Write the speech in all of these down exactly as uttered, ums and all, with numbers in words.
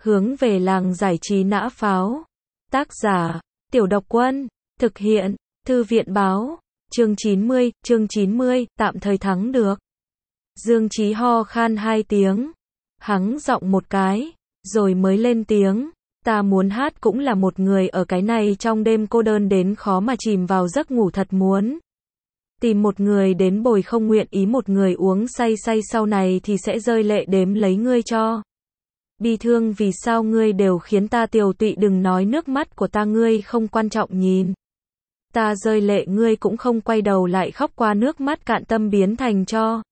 Hướng về làng giải trí nã pháo. Tác giả, Tiểu Độc Quân. Thực hiện, Thư viện báo. Chương chín mươi, chương chín mươi, tạm thời thắng được. Dương Chí ho khan hai tiếng. Hắng giọng một cái, rồi mới lên tiếng. Ta muốn hát cũng là một người ở cái này trong đêm cô đơn đến khó mà chìm vào giấc ngủ thật muốn. Tìm một người đến bồi không nguyện ý một người uống say say sau này thì sẽ rơi lệ đếm lấy ngươi cho. Bi thương vì sao ngươi đều khiến ta tiều tụy đừng nói nước mắt của ta ngươi không quan trọng nhìn. Ta rơi lệ ngươi cũng không quay đầu lại khóc qua nước mắt cạn tâm biến thành cho.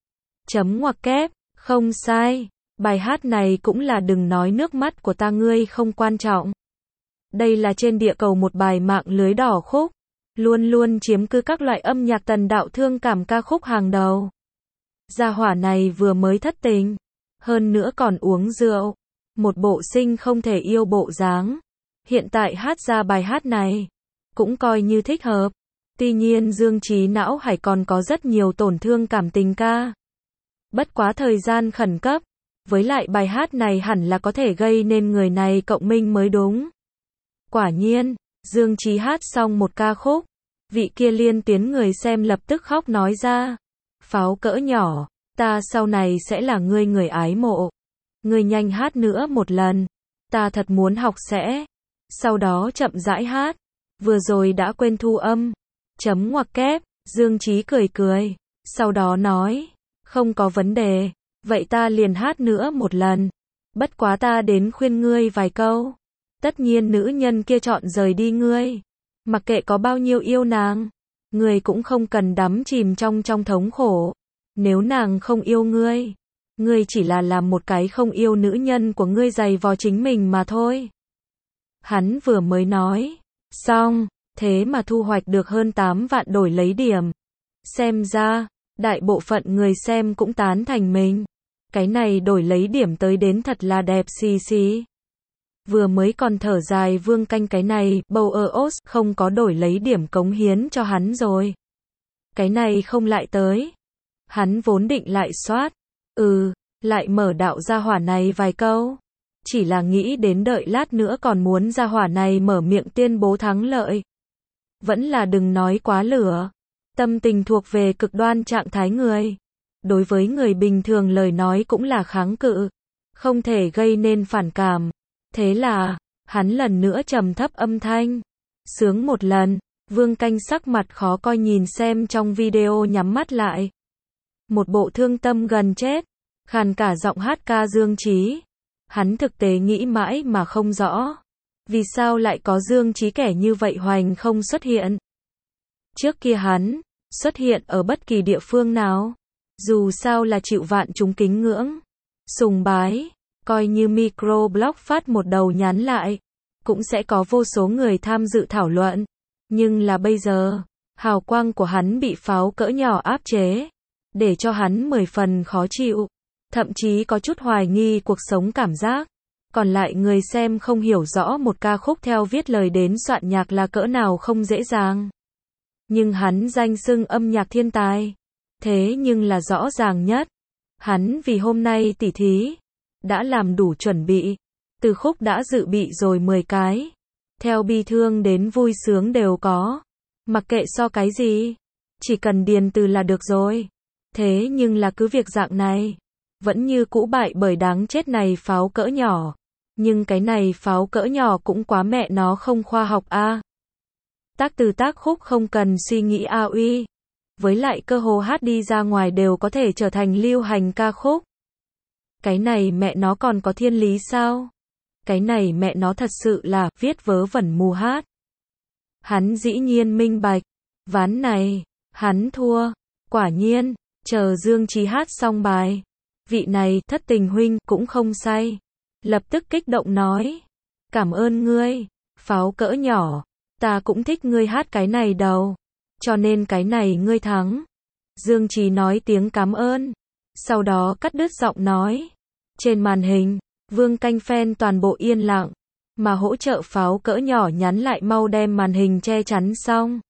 Chấm ngoặc kép, không sai. Bài hát này cũng là đừng nói nước mắt của ta ngươi không quan trọng. Đây là trên địa cầu một bài mạng lưới đỏ khúc. Luôn luôn chiếm cứ các loại âm nhạc tần đạo thương cảm ca khúc hàng đầu. Gia hỏa này vừa mới thất tình. Hơn nữa còn uống rượu. Một bộ sinh không thể yêu bộ dáng. Hiện tại hát ra bài hát này. Cũng coi như thích hợp. Tuy nhiên Dương Chí não hải còn có rất nhiều tổn thương cảm tình ca. Bất quá thời gian khẩn cấp. Với lại bài hát này hẳn là có thể gây nên người này cộng minh mới đúng. Quả nhiên, Dương Chí hát xong một ca khúc. Vị kia liên tiến người xem lập tức khóc nói ra. Pháo cỡ nhỏ, ta sau này sẽ là ngươi người ái mộ. Ngươi nhanh hát nữa một lần. Ta thật muốn học sẽ. Sau đó chậm rãi hát. Vừa rồi đã quên thu âm. Chấm ngoặc kép, Dương Chí cười cười. Sau đó nói, không có vấn đề. Vậy ta liền hát nữa một lần. Bất quá ta đến khuyên ngươi vài câu. Tất nhiên nữ nhân kia chọn rời đi ngươi. Mặc kệ có bao nhiêu yêu nàng. Ngươi cũng không cần đắm chìm trong trong thống khổ. Nếu nàng không yêu ngươi. Ngươi chỉ là làm một cái không yêu nữ nhân của ngươi giày vò chính mình mà thôi. Hắn vừa mới nói. Xong. Thế mà thu hoạch được hơn tám vạn đổi lấy điểm. Xem ra. Đại bộ phận người xem cũng tán thành mình. Cái này đổi lấy điểm tới đến thật là đẹp xì xì. Vừa mới còn thở dài Vương Canh cái này, bầu ở ốt không có đổi lấy điểm cống hiến cho hắn rồi. Cái này không lại tới. Hắn vốn định lại soát. Ừ, lại mở đạo gia hỏa này vài câu. Chỉ là nghĩ đến đợi lát nữa còn muốn gia hỏa này mở miệng tuyên bố thắng lợi. Vẫn là đừng nói quá lửa. Tâm tình thuộc về cực đoan trạng thái người. Đối với người bình thường lời nói cũng là kháng cự. Không thể gây nên phản cảm. Thế là, hắn lần nữa trầm thấp âm thanh. Sướng một lần, Vương Canh sắc mặt khó coi nhìn xem trong video nhắm mắt lại. Một bộ thương tâm gần chết. Khàn cả giọng hát ca Dương Chí. Hắn thực tế nghĩ mãi mà không rõ. Vì sao lại có Dương Chí kẻ như vậy hoành không xuất hiện. Trước kia hắn xuất hiện ở bất kỳ địa phương nào. Dù sao là chịu vạn chúng kính ngưỡng. Sùng bái. Coi như microblog phát một đầu nhắn lại. Cũng sẽ có vô số người tham dự thảo luận. Nhưng là bây giờ. Hào quang của hắn bị pháo cỡ nhỏ áp chế. Để cho hắn mười phần khó chịu. Thậm chí có chút hoài nghi cuộc sống cảm giác. Còn lại người xem không hiểu rõ một ca khúc theo viết lời đến soạn nhạc là cỡ nào không dễ dàng. Nhưng hắn danh xưng âm nhạc thiên tài. Thế nhưng là rõ ràng nhất. Hắn vì hôm nay tỉ thí. Đã làm đủ chuẩn bị. Từ khúc đã dự bị rồi mười cái. Theo bi thương đến vui sướng đều có. Mặc kệ so cái gì. Chỉ cần điền từ là được rồi. Thế nhưng là cứ việc dạng này. Vẫn như cũ bại bởi đáng chết này pháo cỡ nhỏ. Nhưng cái này pháo cỡ nhỏ cũng quá mẹ nó không khoa học a. À. Tác từ tác khúc không cần suy nghĩ a uy. Với lại cơ hồ hát đi ra ngoài đều có thể trở thành lưu hành ca khúc. Cái này mẹ nó còn có thiên lý sao? Cái này mẹ nó thật sự là viết vớ vẩn mù hát. Hắn dĩ nhiên minh bạch. Ván này, hắn thua. Quả nhiên, chờ Dương Chí hát xong bài. Vị này thất tình huynh cũng không say. Lập tức kích động nói. Cảm ơn ngươi, pháo cỡ nhỏ. Ta cũng thích ngươi hát cái này đâu. Cho nên cái này ngươi thắng. Dương Chí nói tiếng cảm ơn. Sau đó cắt đứt giọng nói. Trên màn hình, Vương Canh fan toàn bộ yên lặng. Mà hỗ trợ pháo cỡ nhỏ nhắn lại mau đem màn hình che chắn xong.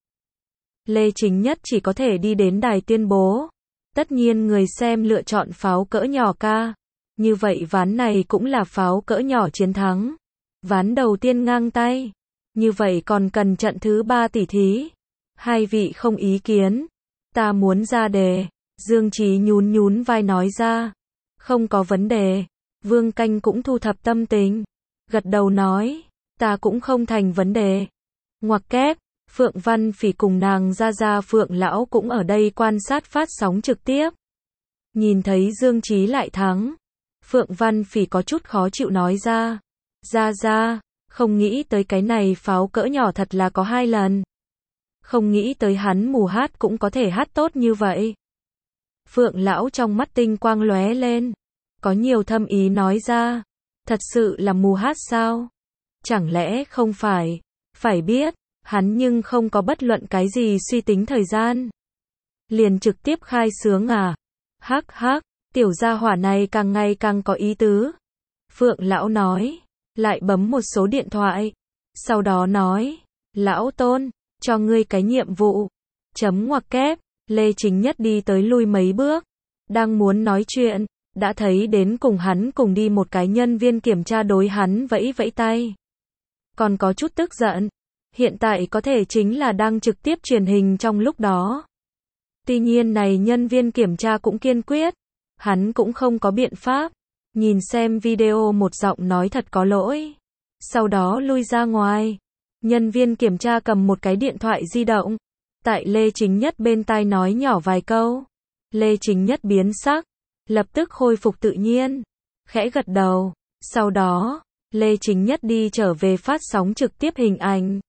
Lê Chính Nhất chỉ có thể đi đến đài tuyên bố. Tất nhiên người xem lựa chọn pháo cỡ nhỏ ca. Như vậy ván này cũng là pháo cỡ nhỏ chiến thắng. Ván đầu tiên ngang tay. Như vậy còn cần trận thứ ba tỉ thí. Hai vị không ý kiến. Ta muốn ra đề. Dương Chí nhún nhún vai nói ra. Không có vấn đề. Vương Canh cũng thu thập tâm tình. Gật đầu nói. Ta cũng không thành vấn đề. Ngoặc kép. Phượng Văn Phỉ cùng nàng ra ra Phượng Lão cũng ở đây quan sát phát sóng trực tiếp. Nhìn thấy Dương Chí lại thắng. Phượng Văn Phỉ có chút khó chịu nói ra. Ra ra, không nghĩ tới cái này pháo cỡ nhỏ thật là có hai lần. Không nghĩ tới hắn mù hát cũng có thể hát tốt như vậy. Phượng Lão trong mắt tinh quang lóe lên. Có nhiều thâm ý nói ra. Thật sự là mù hát sao? Chẳng lẽ không phải? Phải biết, hắn nhưng không có bất luận cái gì suy tính thời gian. Liền trực tiếp khai sướng à? Hắc hắc, tiểu gia hỏa này càng ngày càng có ý tứ. Phượng Lão nói, lại bấm một số điện thoại. Sau đó nói, Lão Tôn, cho ngươi cái nhiệm vụ. Chấm ngoặc kép, Lê Chính Nhất đi tới lui mấy bước. Đang muốn nói chuyện, đã thấy đến cùng hắn cùng đi một cái nhân viên kiểm tra đối hắn vẫy vẫy tay. Còn có chút tức giận. Hiện tại có thể chính là đang trực tiếp truyền hình trong lúc đó. Tuy nhiên này nhân viên kiểm tra cũng kiên quyết. Hắn cũng không có biện pháp. Nhìn xem video một giọng nói thật có lỗi. Sau đó lui ra ngoài. Nhân viên kiểm tra cầm một cái điện thoại di động. Tại Lê Chính Nhất bên tai nói nhỏ vài câu. Lê Chính Nhất biến sắc. Lập tức khôi phục tự nhiên. Khẽ gật đầu. Sau đó, Lê Chính Nhất đi trở về phát sóng trực tiếp hình ảnh.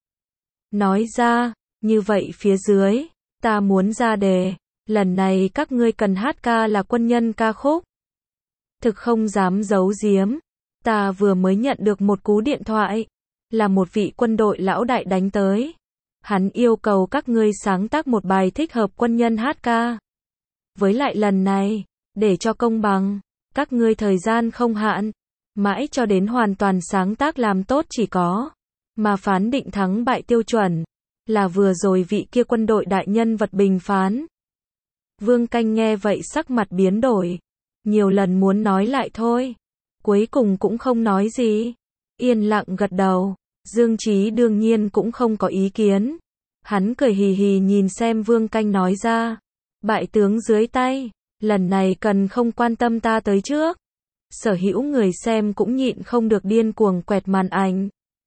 Nói ra, như vậy phía dưới, ta muốn ra đề. Lần này các ngươi cần hát ca là quân nhân ca khúc. Thực không dám giấu giếm. Ta vừa mới nhận được một cú điện thoại. Là một vị quân đội lão đại đánh tới. Hắn yêu cầu các ngươi sáng tác một bài thích hợp quân nhân hát ca. Với lại lần này, để cho công bằng, các ngươi thời gian không hạn. Mãi cho đến hoàn toàn sáng tác làm tốt chỉ có. Mà phán định thắng bại tiêu chuẩn. Là vừa rồi vị kia quân đội đại nhân vật bình phán. Vương Canh nghe vậy sắc mặt biến đổi. Nhiều lần muốn nói lại thôi. Cuối cùng cũng không nói gì. Yên lặng gật đầu. Dương Chí đương nhiên cũng không có ý kiến. Hắn cười hì hì nhìn xem Vương Canh nói ra. Bại tướng dưới tay. Lần này cần không quan tâm ta tới trước. Sở hữu người xem cũng nhịn không được điên cuồng quẹt màn ảnh.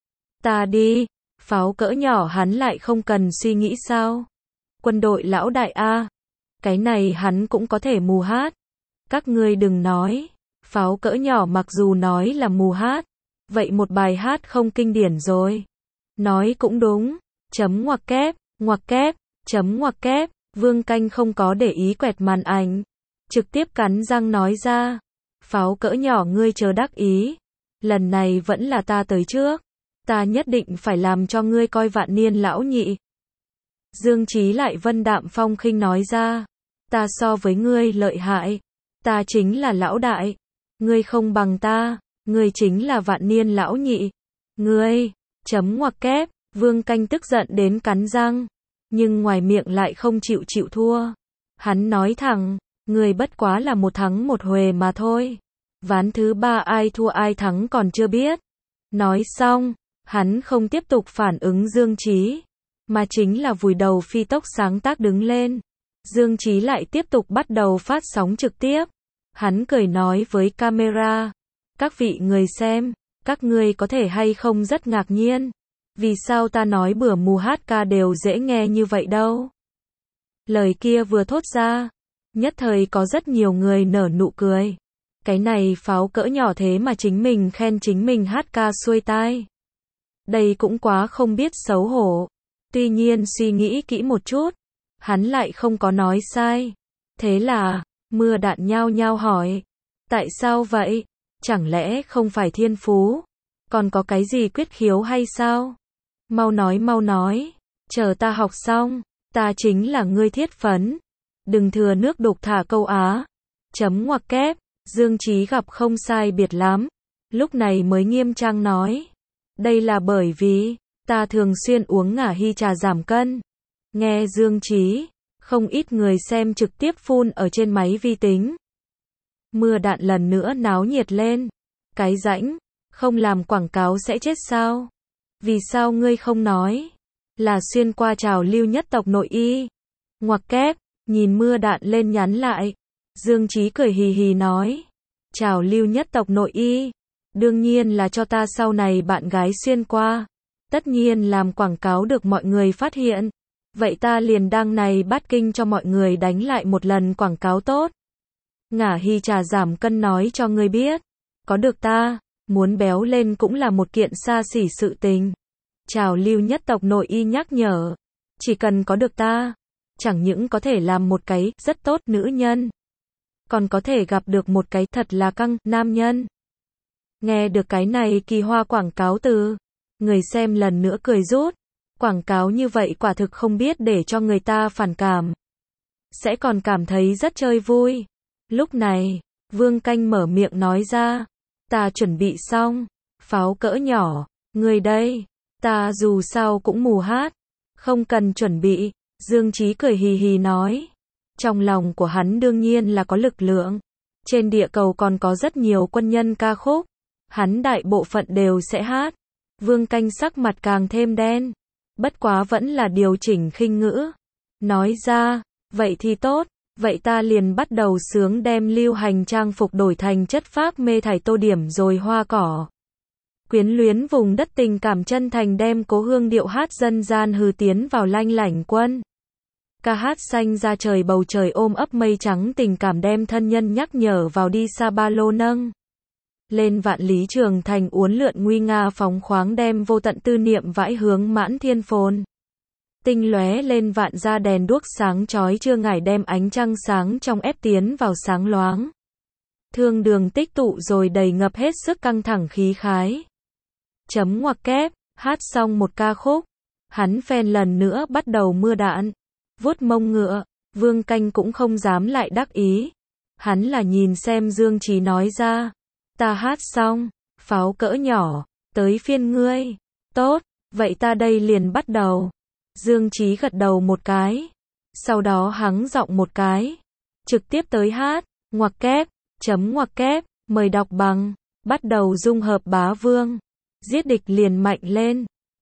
Ta đi. Pháo cỡ nhỏ hắn lại không cần suy nghĩ sao. Quân đội lão đại A. Cái này hắn cũng có thể mù hát. Các ngươi đừng nói. Pháo cỡ nhỏ mặc dù nói là mù hát. Vậy một bài hát không kinh điển rồi. Nói cũng đúng. Chấm ngoặc kép, ngoặc kép, chấm ngoặc kép. Vương Canh không có để ý quẹt màn ảnh. Trực tiếp cắn răng nói ra. Pháo cỡ nhỏ ngươi chờ đắc ý. Lần này vẫn là ta tới trước. Ta nhất định phải làm cho ngươi coi vạn niên lão nhị. Dương Chí lại vân đạm phong khinh nói ra. Ta so với ngươi lợi hại. Ta chính là lão đại. Ngươi không bằng ta. Ngươi chính là vạn niên lão nhị. Ngươi, chấm ngoặc kép. Vương Canh tức giận đến cắn răng. Nhưng ngoài miệng lại không chịu chịu thua. Hắn nói thẳng. Ngươi bất quá là một thắng một huề mà thôi. Ván thứ ba ai thua ai thắng còn chưa biết. Nói xong, hắn không tiếp tục phản ứng Dương Chí. Mà chính là vùi đầu phi tốc sáng tác đứng lên. Dương Chí lại tiếp tục bắt đầu phát sóng trực tiếp. Hắn cười nói với camera. Các vị người xem, các ngươi có thể hay không rất ngạc nhiên. Vì sao ta nói bữa mù hát ca đều dễ nghe như vậy đâu. Lời kia vừa thốt ra. Nhất thời có rất nhiều người nở nụ cười. Cái này pháo cỡ nhỏ thế mà chính mình khen chính mình hát ca xuôi tai. Đây cũng quá không biết xấu hổ. Tuy nhiên suy nghĩ kỹ một chút. Hắn lại không có nói sai. Thế là, mưa đạn nhao nhao hỏi. Tại sao vậy? Chẳng lẽ không phải thiên phú? Còn có cái gì quyết khiếu hay sao? Mau nói mau nói. Chờ ta học xong. Ta chính là ngươi thiết phấn. Đừng thừa nước đục thả câu Á. Chấm ngoặc kép. Dương Chí gặp không sai biệt lắm. Lúc này mới nghiêm trang nói. Đây là bởi vì, ta thường xuyên uống ngả hy trà giảm cân. Nghe Dương Chí, không ít người xem trực tiếp phun ở trên máy vi tính. Mưa đạn lần nữa náo nhiệt lên. Cái rãnh, không làm quảng cáo sẽ chết sao? Vì sao ngươi không nói? Là xuyên qua trào lưu nhất tộc nội y. Ngoặc kép, nhìn mưa đạn lên nhắn lại. Dương Chí cười hì hì nói. Trào lưu nhất tộc nội y. Đương nhiên là cho ta sau này bạn gái xuyên qua. Tất nhiên làm quảng cáo được mọi người phát hiện. Vậy ta liền đăng này bắt kinh cho mọi người đánh lại một lần quảng cáo tốt. Ngả hy trà giảm cân nói cho ngươi biết. Có được ta, muốn béo lên cũng là một kiện xa xỉ sự tình. Trào lưu nhất tộc nội y nhắc nhở. Chỉ cần có được ta, chẳng những có thể làm một cái rất tốt nữ nhân, còn có thể gặp được một cái thật là căng nam nhân. Nghe được cái này kỳ hoa quảng cáo từ, người xem lần nữa cười rút. Quảng cáo như vậy quả thực không biết để cho người ta phản cảm. Sẽ còn cảm thấy rất chơi vui. Lúc này, Vương Canh mở miệng nói ra. Ta chuẩn bị xong. Pháo cỡ nhỏ. Người đây. Ta dù sao cũng mù hát. Không cần chuẩn bị. Dương Chí cười hì hì nói. Trong lòng của hắn đương nhiên là có lực lượng. Trên địa cầu còn có rất nhiều quân nhân ca khúc. Hắn đại bộ phận đều sẽ hát. Vương Canh sắc mặt càng thêm đen. Bất quá vẫn là điều chỉnh khinh ngữ. Nói ra, vậy thì tốt, vậy ta liền bắt đầu sướng đem lưu hành trang phục đổi thành chất phác mê thải tô điểm rồi hoa cỏ. Quyến luyến vùng đất tình cảm chân thành đem cố hương điệu hát dân gian hư tiến vào lanh lảnh quân. Ca hát xanh ra trời bầu trời ôm ấp mây trắng tình cảm đem thân nhân nhắc nhở vào đi xa ba lô nâng. Lên vạn lý trường thành uốn lượn nguy nga phóng khoáng đem vô tận tư niệm vãi hướng mãn thiên phồn. Tinh lóe lên vạn gia đèn đuốc sáng chói trưa ngải đem ánh trăng sáng trong ép tiến vào sáng loáng. Thương đường tích tụ rồi đầy ngập hết sức căng thẳng khí khái. Chấm ngoặc kép, hát xong một ca khúc. Hắn phen lần nữa bắt đầu mưa đạn. Vuốt mông ngựa, Vương Canh cũng không dám lại đắc ý. Hắn là nhìn xem Dương Chí nói ra. Ta hát xong, pháo cỡ nhỏ, tới phiên ngươi. Tốt, vậy ta đây liền bắt đầu. Dương Chí gật đầu một cái. Sau đó hắng giọng một cái. Trực tiếp tới hát, ngoặc kép, chấm ngoặc kép, mời đọc bằng. Bắt đầu dung hợp bá vương. Giết địch liền mạnh lên.